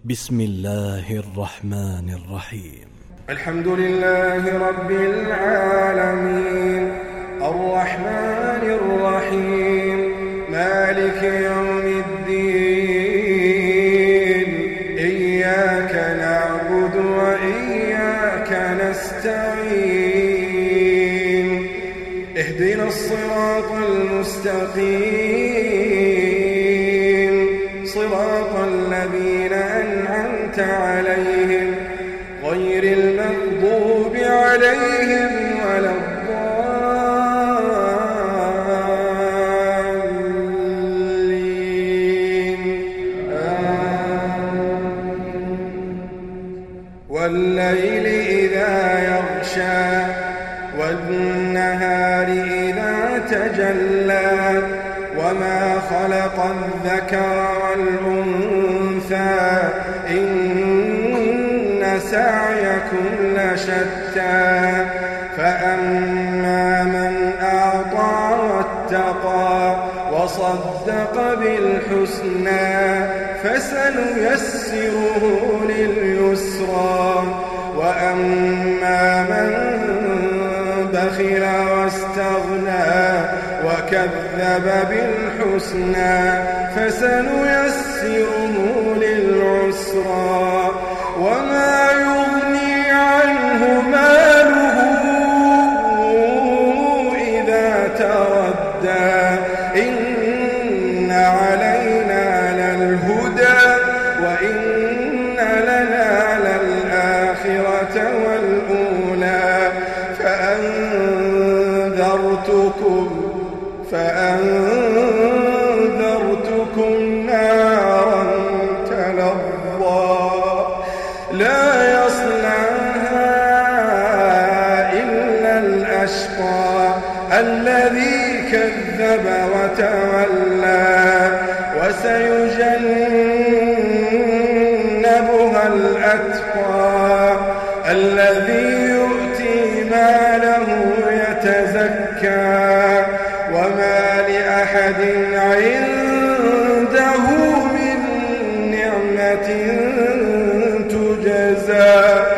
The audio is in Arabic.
بسم الله الرحمن الرحيم. الحمد لله رب العالمين الرحمن الرحيم مالك يوم الدين إياك نعبد وإياك نستعين اهدنا الصراط المستقيم صراط الذين أنعمت عليهم غير المغضوب عليهم ولا الضالين والليل إذا يغشى والنهار إذا تجلى وما خلق الذكر والأنثى إن سعيكم لشتى فأما من أعطى واتقى وصدق بالحسنى فسنيسره لليسرى وأما من بخل واستغنى وكذب بالحسنى فسنيسره للعسرى وما يغني عنه ماله إذا تردى إن علينا للهدى وإن لنا للآخرة والأولى فأنذرتكم نارا تلظى لا يصلاها إلا الأشقى الذي كذب وتولى وسيجنبها الأتقى الذي يؤتي ماله يتزكى وما لأحد عنده من نعمة تجزى